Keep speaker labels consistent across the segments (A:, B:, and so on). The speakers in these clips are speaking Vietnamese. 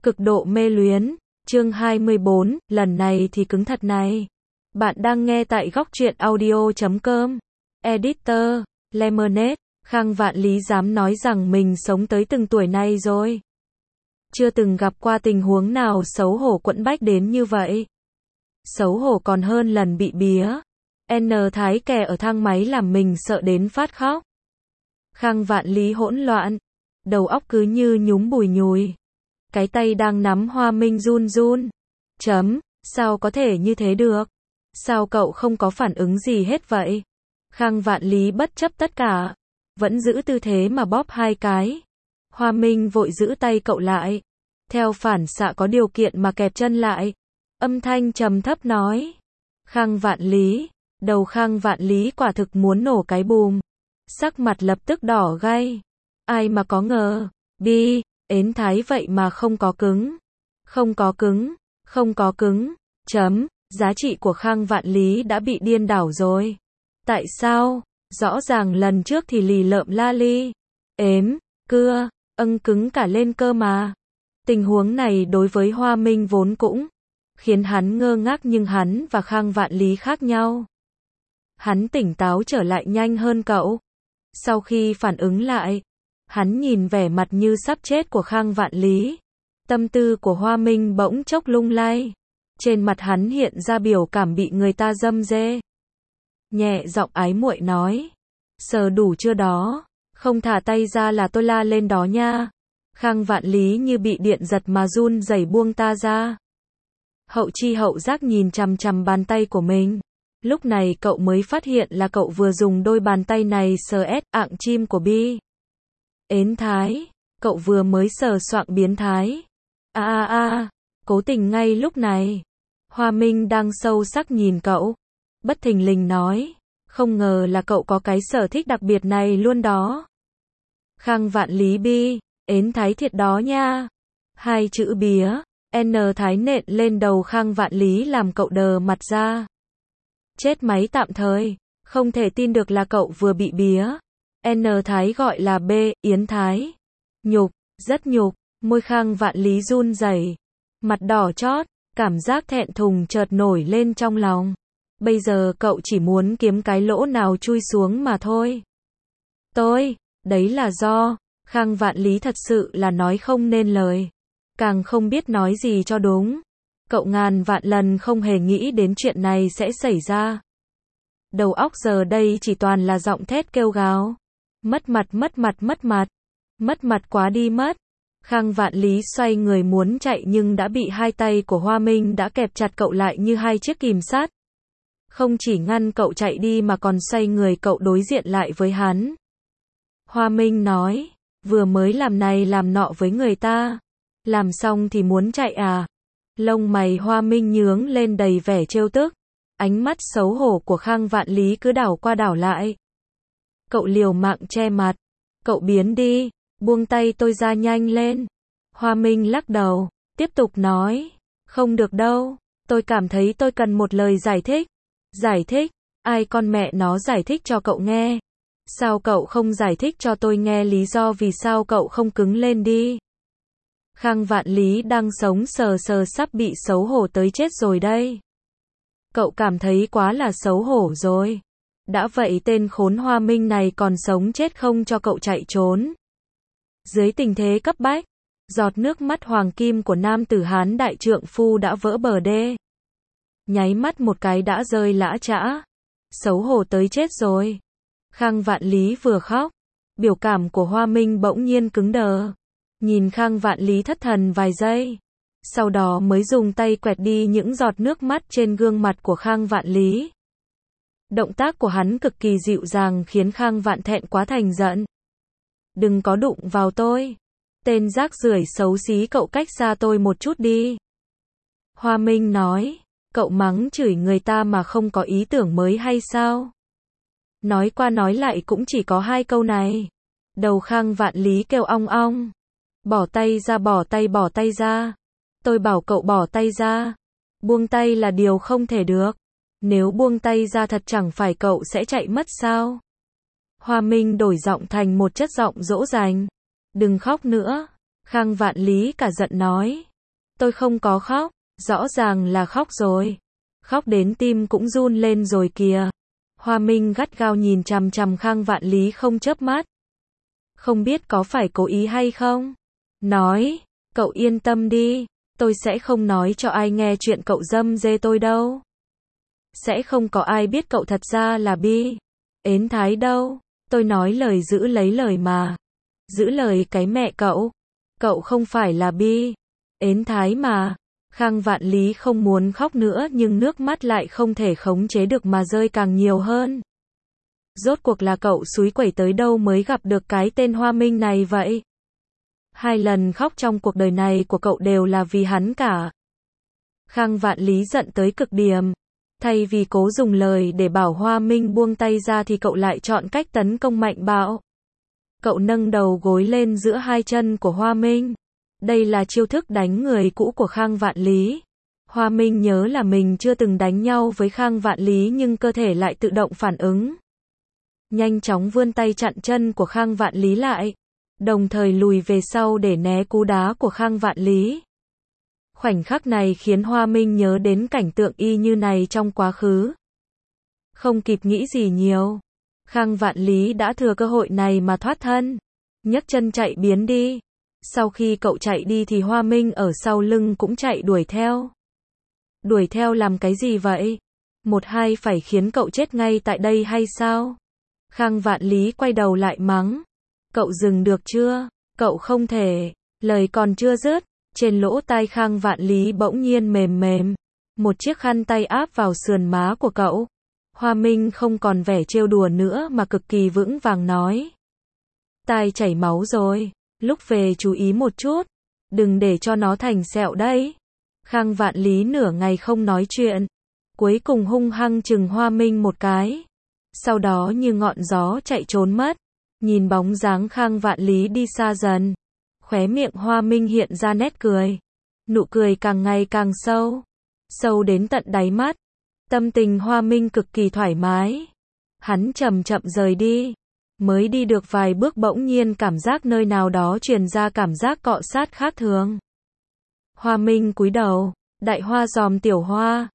A: Cực độ mê luyến, chương 24, lần này thì cứng thật này. Bạn đang nghe tại góc truyện audio.com. Editor, Lemonade, Khang Vạn Lý dám nói rằng mình sống tới từng tuổi này rồi. Chưa từng gặp qua tình huống nào xấu hổ quẫn bách đến như vậy. Xấu hổ còn hơn lần bị bía. N Thái kè ở thang máy làm mình sợ đến phát khóc. Khang Vạn Lý hỗn loạn. Đầu óc cứ như nhúm bùi nhùi. Cái tay đang nắm Hoa Minh run run. Sao có thể như thế được? Sao cậu không có phản ứng gì hết vậy? Khang Vạn Lý bất chấp tất cả. Vẫn giữ tư thế mà bóp hai cái. Hoa Minh vội giữ tay cậu lại. Theo phản xạ có điều kiện mà kẹp chân lại. Âm thanh trầm thấp nói. Khang Vạn Lý. Đầu Khang Vạn Lý quả thực muốn nổ cái bùm. Sắc mặt lập tức đỏ gay. Ai mà có ngờ. Bi. Ến Thái vậy mà không có cứng. Không có cứng. Không có cứng. Giá trị của Khang Vạn Lý đã bị điên đảo rồi. Tại sao? Rõ ràng lần trước thì lì lợm la li. Ếm, cưa, cứng cả lên cơ mà. Tình huống này đối với Hoa Minh vốn cũng khiến hắn ngơ ngác, nhưng hắn và Khang Vạn Lý khác nhau. Hắn tỉnh táo trở lại nhanh hơn cậu. Sau khi phản ứng lại, hắn nhìn vẻ mặt như sắp chết của Khang Vạn Lý. Tâm tư của Hoa Minh bỗng chốc lung lay. Trên mặt hắn hiện ra biểu cảm bị người ta giâm dê. Nhẹ giọng ái muội nói. Sờ đủ chưa đó? Không thả tay ra là tôi la lên đó nha. Khang Vạn Lý như bị điện giật mà run rẩy buông ta ra. Hậu chi hậu giác nhìn chằm chằm bàn tay của mình. Lúc này cậu mới phát hiện là cậu vừa dùng đôi bàn tay này sờ ạng chim của Bi. Ến Thái, cậu vừa mới sờ soạng biến thái. Cố tình ngay lúc này. Hoa Minh đang sâu sắc nhìn cậu. Bất thình lình nói. Không ngờ là cậu có cái sở thích đặc biệt này luôn đó. Khang Vạn Lý Bi. Ến Thái thiệt đó nha. Hai chữ bía. N Thái nện lên đầu Khang Vạn Lý làm cậu đờ mặt ra. Chết máy tạm thời. Không thể tin được là cậu vừa bị bía. N Thái gọi là B. Yến Thái. Nhục, rất nhục. Môi Khang Vạn Lý run rẩy. Mặt đỏ chót. Cảm giác thẹn thùng chợt nổi lên trong lòng. Bây giờ cậu chỉ muốn kiếm cái lỗ nào chui xuống mà thôi. Đấy là do Khang Vạn Lý thật sự là nói không nên lời. Càng không biết nói gì cho đúng. Cậu ngàn vạn lần không hề nghĩ đến chuyện này sẽ xảy ra. Đầu óc giờ đây chỉ toàn là giọng thét kêu gào. Mất mặt. Mất mặt quá đi mất. Khang Vạn Lý xoay người muốn chạy nhưng đã bị hai tay của Hoa Minh đã kẹp chặt cậu lại như hai chiếc kìm sắt. Không chỉ ngăn cậu chạy đi mà còn xoay người cậu đối diện lại với hắn. Hoa Minh nói, vừa mới làm này làm nọ với người ta. Làm xong thì muốn chạy à? Lông mày Hoa Minh nhướng lên đầy vẻ trêu tức. Ánh mắt xấu hổ của Khang Vạn Lý cứ đảo qua đảo lại. Cậu liều mạng che mặt. Cậu biến đi. Buông tay tôi ra nhanh lên. Hoa Minh lắc đầu. Tiếp tục nói. Không được đâu. Tôi cảm thấy tôi cần một lời giải thích. Giải thích? Ai con mẹ nó giải thích cho cậu nghe? Sao cậu không giải thích cho tôi nghe lý do vì sao cậu không cứng lên đi? Khang Vạn Lý đang sống sờ sờ sắp bị xấu hổ tới chết rồi đây. Cậu cảm thấy quá là xấu hổ rồi. Đã vậy tên khốn Hoa Minh này còn sống chết không cho cậu chạy trốn. Dưới tình thế cấp bách, giọt nước mắt hoàng kim của nam tử Hán đại trượng phu đã vỡ bờ đê. Nháy mắt một cái đã rơi lã chã. Xấu hổ tới chết rồi. Khang Vạn Lý vừa khóc. Biểu cảm của Hoa Minh bỗng nhiên cứng đờ. Nhìn Khang Vạn Lý thất thần vài giây. Sau đó mới dùng tay quẹt đi những giọt nước mắt trên gương mặt của Khang Vạn Lý. Động tác của hắn cực kỳ dịu dàng khiến Khang Vạn thẹn quá thành giận. Đừng có đụng vào tôi. Tên rác rưởi xấu xí, cậu cách xa tôi một chút đi. Hoa Minh nói. Cậu mắng chửi người ta mà không có ý tưởng mới hay sao? Nói qua nói lại cũng chỉ có hai câu này. Đầu Khang Vạn Lý kêu ong ong. Bỏ tay ra, bỏ tay ra. Tôi bảo cậu bỏ tay ra. Buông tay là điều không thể được. Nếu buông tay ra thật chẳng phải cậu sẽ chạy mất sao? Hoa Minh đổi giọng thành một chất giọng dỗ dành. Đừng khóc nữa. Khang Vạn Lý cả giận nói. Tôi không có khóc, rõ ràng là khóc rồi. Khóc đến tim cũng run lên rồi kìa. Hoa Minh gắt gao nhìn chằm chằm Khang Vạn Lý không chớp mắt. Không biết có phải cố ý hay không? Nói, cậu yên tâm đi, tôi sẽ không nói cho ai nghe chuyện cậu dâm dê tôi đâu. Sẽ không có ai biết cậu thật ra là bi. Ến thái đâu, tôi nói lời giữ lấy lời mà. Giữ lời cái mẹ cậu. Cậu không phải là bi. Ến thái mà. Khang Vạn Lý không muốn khóc nữa nhưng nước mắt lại không thể khống chế được mà rơi càng nhiều hơn. Rốt cuộc là cậu xúi quẩy tới đâu mới gặp được cái tên Hoa Minh này vậy? 2 lần khóc trong cuộc đời này của cậu đều là vì hắn cả. Khang Vạn Lý giận tới cực điểm. Thay vì cố dùng lời để bảo Hoa Minh buông tay ra thì cậu lại chọn cách tấn công mạnh bạo. Cậu nâng đầu gối lên giữa 2 chân của Hoa Minh. Đây là chiêu thức đánh người cũ của Khang Vạn Lý. Hoa Minh nhớ là mình chưa từng đánh nhau với Khang Vạn Lý nhưng cơ thể lại tự động phản ứng. Nhanh chóng vươn tay chặn chân của Khang Vạn Lý lại. Đồng thời lùi về sau để né cú đá của Khang Vạn Lý. Khoảnh khắc này khiến Hoa Minh nhớ đến cảnh tượng y như này trong quá khứ. Không kịp nghĩ gì nhiều. Khang Vạn Lý đã thừa cơ hội này mà thoát thân. Nhấc chân chạy biến đi. Sau khi cậu chạy đi thì Hoa Minh ở sau lưng cũng chạy đuổi theo. Đuổi theo làm cái gì vậy? Một hai phải khiến cậu chết ngay tại đây hay sao? Khang Vạn Lý quay đầu lại mắng. Cậu dừng được chưa? Cậu không thể. Lời còn chưa dứt. Trên lỗ tai Khang Vạn Lý bỗng nhiên mềm mềm. Một chiếc khăn tay áp vào sườn má của cậu. Hoa Minh không còn vẻ trêu đùa nữa mà cực kỳ vững vàng nói. Tai chảy máu rồi. Lúc về chú ý một chút. Đừng để cho nó thành sẹo đấy. Khang Vạn Lý nửa ngày không nói chuyện. Cuối cùng hung hăng chừng Hoa Minh một cái. Sau đó như ngọn gió chạy trốn mất. Nhìn bóng dáng Khang Vạn Lý đi xa dần. Khóe miệng Hoa Minh hiện ra nét cười. Nụ cười càng ngày càng sâu. Sâu đến tận đáy mắt. Tâm tình Hoa Minh cực kỳ thoải mái. Hắn chậm chậm rời đi. Mới đi được vài bước bỗng nhiên cảm giác nơi nào đó truyền ra cảm giác cọ sát khác thường. Hoa Minh cúi đầu. Đại Hoa dòm Tiểu Hoa.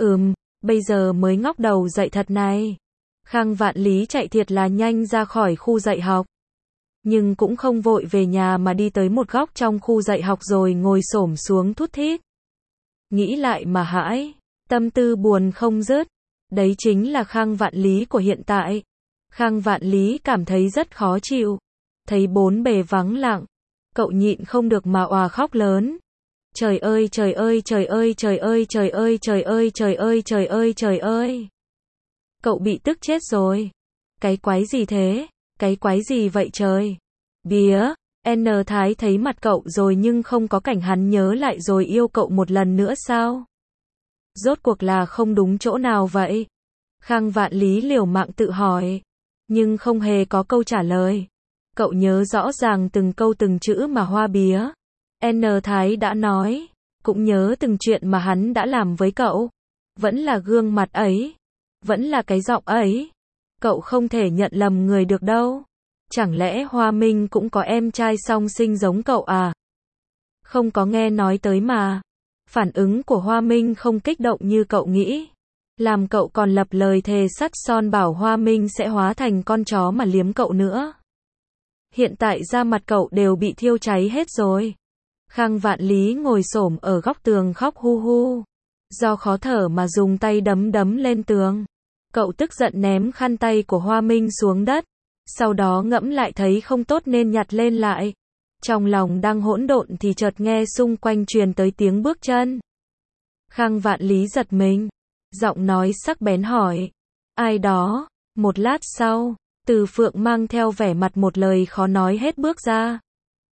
A: Bây giờ mới ngóc đầu dậy thật này. Khang Vạn Lý chạy thiệt là nhanh ra khỏi khu dạy học. Nhưng cũng không vội về nhà mà đi tới một góc trong khu dạy học rồi ngồi xổm xuống thút thít. Nghĩ lại mà hãi, tâm tư buồn không dứt. Đấy chính là Khang Vạn Lý của hiện tại. Khang Vạn Lý cảm thấy rất khó chịu. Thấy bốn bề vắng lặng. Cậu nhịn không được mà òa khóc lớn. Trời ơi trời ơi trời ơi trời ơi trời ơi trời ơi trời ơi trời ơi trời ơi. Cậu bị tức chết rồi. Cái quái gì thế? Cái quái gì vậy trời? Bía, N Thái thấy mặt cậu rồi nhưng không có cảnh hắn nhớ lại rồi yêu cậu một lần nữa sao? Rốt cuộc là không đúng chỗ nào vậy? Khang Vạn Lý liều mạng tự hỏi. Nhưng không hề có câu trả lời. Cậu nhớ rõ ràng từng câu từng chữ mà Hoa Bía N Thái đã nói. Cũng nhớ từng chuyện mà hắn đã làm với cậu. Vẫn là gương mặt ấy. Vẫn là cái giọng ấy. Cậu không thể nhận lầm người được đâu. Chẳng lẽ Hoa Minh cũng có em trai song sinh giống cậu à? Không có nghe nói tới mà. Phản ứng của Hoa Minh không kích động như cậu nghĩ. Làm cậu còn lập lời thề sắt son bảo Hoa Minh sẽ hóa thành con chó mà liếm cậu nữa. Hiện tại da mặt cậu đều bị thiêu cháy hết rồi. Khang Vạn Lý ngồi xổm ở góc tường khóc hu hu. Do khó thở mà dùng tay đấm đấm lên tường. Cậu tức giận ném khăn tay của Hoa Minh xuống đất. Sau đó ngẫm lại thấy không tốt nên nhặt lên lại. Trong lòng đang hỗn độn thì chợt nghe xung quanh truyền tới tiếng bước chân. Khang Vạn Lý giật mình. Giọng nói sắc bén hỏi. Ai đó? Một lát sau, Từ Phượng mang theo vẻ mặt một lời khó nói hết bước ra.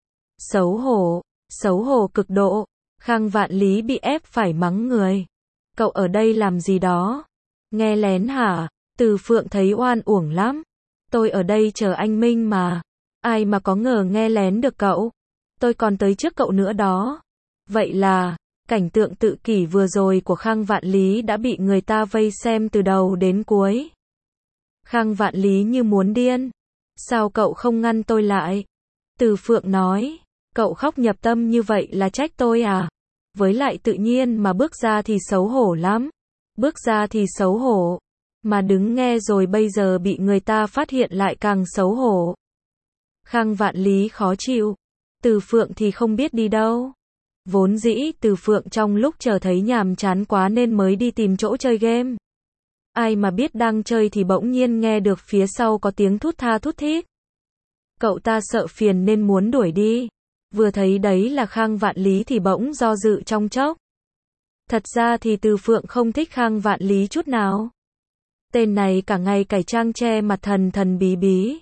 A: Xấu hổ cực độ. Khang Vạn Lý bị ép phải mắng người. Cậu ở đây làm gì đó? Nghe lén hả? Từ Phượng thấy oan uổng lắm. Tôi ở đây chờ anh Minh mà. Ai mà có ngờ nghe lén được cậu. Tôi còn tới trước cậu nữa đó. Vậy là, cảnh tượng tự kỷ vừa rồi của Khang Vạn Lý đã bị người ta vây xem từ đầu đến cuối. Khang Vạn Lý như muốn điên. Sao cậu không ngăn tôi lại? Từ Phượng nói. Cậu khóc nhập tâm như vậy là trách tôi à? Với lại tự nhiên mà bước ra thì xấu hổ lắm. Bước ra thì xấu hổ. Mà đứng nghe rồi bây giờ bị người ta phát hiện lại càng xấu hổ. Khang Vạn Lý khó chịu. Từ Phượng thì không biết đi đâu. Vốn dĩ Từ Phượng trong lúc chờ thấy nhàm chán quá nên mới đi tìm chỗ chơi game. Ai mà biết đang chơi thì bỗng nhiên nghe được phía sau có tiếng thút tha thút thít. Cậu ta sợ phiền nên muốn đuổi đi. Vừa thấy đấy là Khang Vạn Lý thì bỗng do dự trong chốc. Thật ra thì Từ Phượng không thích Khang Vạn Lý chút nào. Tên này cả ngày cải trang che mặt thần thần bí bí.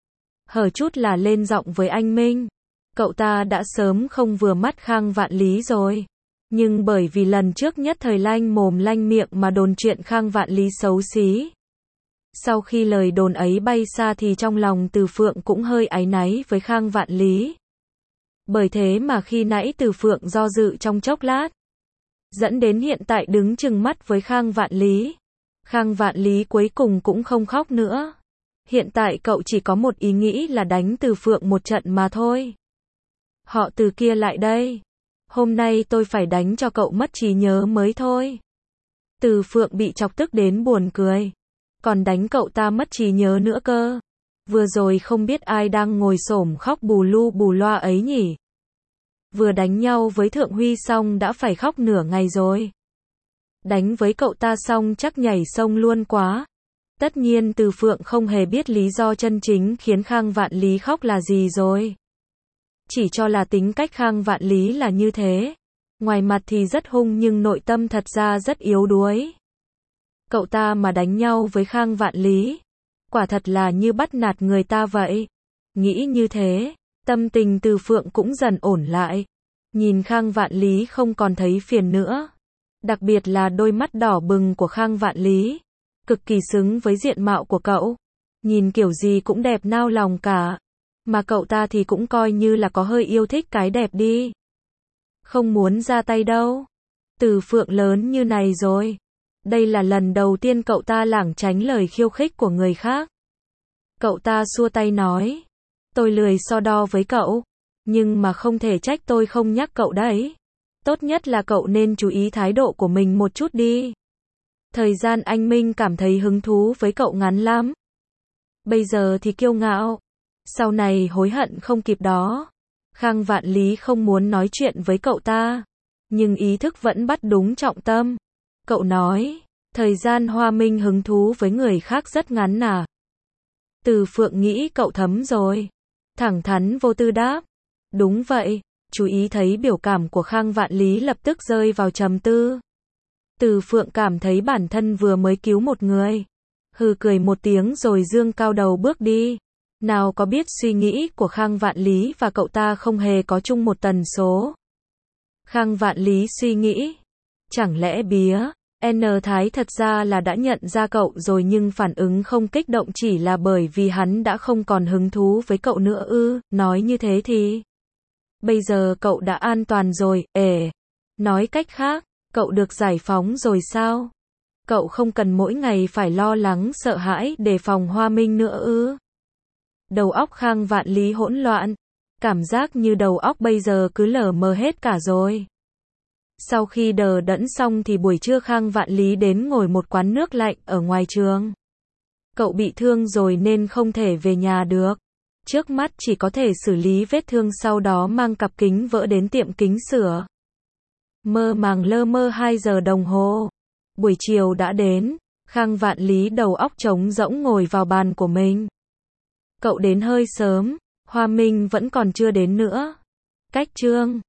A: Hở chút là lên giọng với anh Minh. Cậu ta đã sớm không vừa mắt Khang Vạn Lý rồi. Nhưng bởi vì lần trước nhất thời lanh mồm lanh miệng mà đồn chuyện Khang Vạn Lý xấu xí. Sau khi lời đồn ấy bay xa thì trong lòng Từ Phượng cũng hơi áy náy với Khang Vạn Lý. Bởi thế mà khi nãy Từ Phượng do dự trong chốc lát. Dẫn đến hiện tại đứng chừng mắt với Khang Vạn Lý. Khang Vạn Lý cuối cùng cũng không khóc nữa. Hiện tại cậu chỉ có một ý nghĩ là đánh Từ Phượng một trận mà thôi. Họ Từ kia lại đây. Hôm nay tôi phải đánh cho cậu mất trí nhớ mới thôi. Từ Phượng bị chọc tức đến buồn cười. Còn đánh cậu ta mất trí nhớ nữa cơ. Vừa rồi không biết ai đang ngồi xổm khóc bù lu bù loa ấy nhỉ. Vừa đánh nhau với Thượng Huy xong đã phải khóc nửa ngày rồi. Đánh với cậu ta xong chắc nhảy sông luôn quá. Tất nhiên Từ Phượng không hề biết lý do chân chính khiến Khang Vạn Lý khóc là gì rồi. Chỉ cho là tính cách Khang Vạn Lý là như thế. Ngoài mặt thì rất hung nhưng nội tâm thật ra rất yếu đuối. Cậu ta mà đánh nhau với Khang Vạn Lý. Quả thật là như bắt nạt người ta vậy. Nghĩ như thế, tâm tình Từ Phượng cũng dần ổn lại. Nhìn Khang Vạn Lý không còn thấy phiền nữa. Đặc biệt là đôi mắt đỏ bừng của Khang Vạn Lý. Cực kỳ xứng với diện mạo của cậu. Nhìn kiểu gì cũng đẹp nao lòng cả. Mà cậu ta thì cũng coi như là có hơi yêu thích cái đẹp đi. Không muốn ra tay đâu. Từ Phượng lớn như này rồi. Đây là lần đầu tiên cậu ta lảng tránh lời khiêu khích của người khác. Cậu ta xua tay nói. Tôi lười so đo với cậu. Nhưng mà không thể trách tôi không nhắc cậu đấy. Tốt nhất là cậu nên chú ý thái độ của mình một chút đi. Thời gian anh Minh cảm thấy hứng thú với cậu ngắn lắm. Bây giờ thì kiêu ngạo. Sau này hối hận không kịp đó. Khang Vạn Lý không muốn nói chuyện với cậu ta. Nhưng ý thức vẫn bắt đúng trọng tâm. Cậu nói, thời gian Hoa Minh hứng thú với người khác rất ngắn à. Từ Phượng nghĩ cậu thấm rồi. Thẳng thắn vô tư đáp. Đúng vậy. Chú ý thấy biểu cảm của Khang Vạn Lý lập tức rơi vào trầm tư. Từ Phượng cảm thấy bản thân vừa mới cứu một người. Hừ cười một tiếng rồi dương cao đầu bước đi. Nào có biết suy nghĩ của Khang Vạn Lý và cậu ta không hề có chung một tần số. Khang Vạn Lý suy nghĩ. Chẳng lẽ bía, N Thái thật ra là đã nhận ra cậu rồi nhưng phản ứng không kích động chỉ là bởi vì hắn đã không còn hứng thú với cậu nữa ư, nói như thế thì. Bây giờ cậu đã an toàn rồi, nói cách khác, cậu được giải phóng rồi sao? Cậu không cần mỗi ngày phải lo lắng sợ hãi đề phòng Hoa Minh nữa ư? Đầu óc Khang Vạn Lý hỗn loạn. Cảm giác như đầu óc bây giờ cứ lờ mờ hết cả rồi. Sau khi đờ đẫn xong thì buổi trưa Khang Vạn Lý đến ngồi một quán nước lạnh ở ngoài trường. Cậu bị thương rồi nên không thể về nhà được. Trước mắt chỉ có thể xử lý vết thương sau đó mang cặp kính vỡ đến tiệm kính sửa. Mơ màng lơ mơ 2 giờ đồng hồ. Buổi chiều đã đến. Khang Vạn Lý đầu óc trống rỗng ngồi vào bàn của mình. Cậu đến hơi sớm. Hoa Minh vẫn còn chưa đến nữa. Cách chương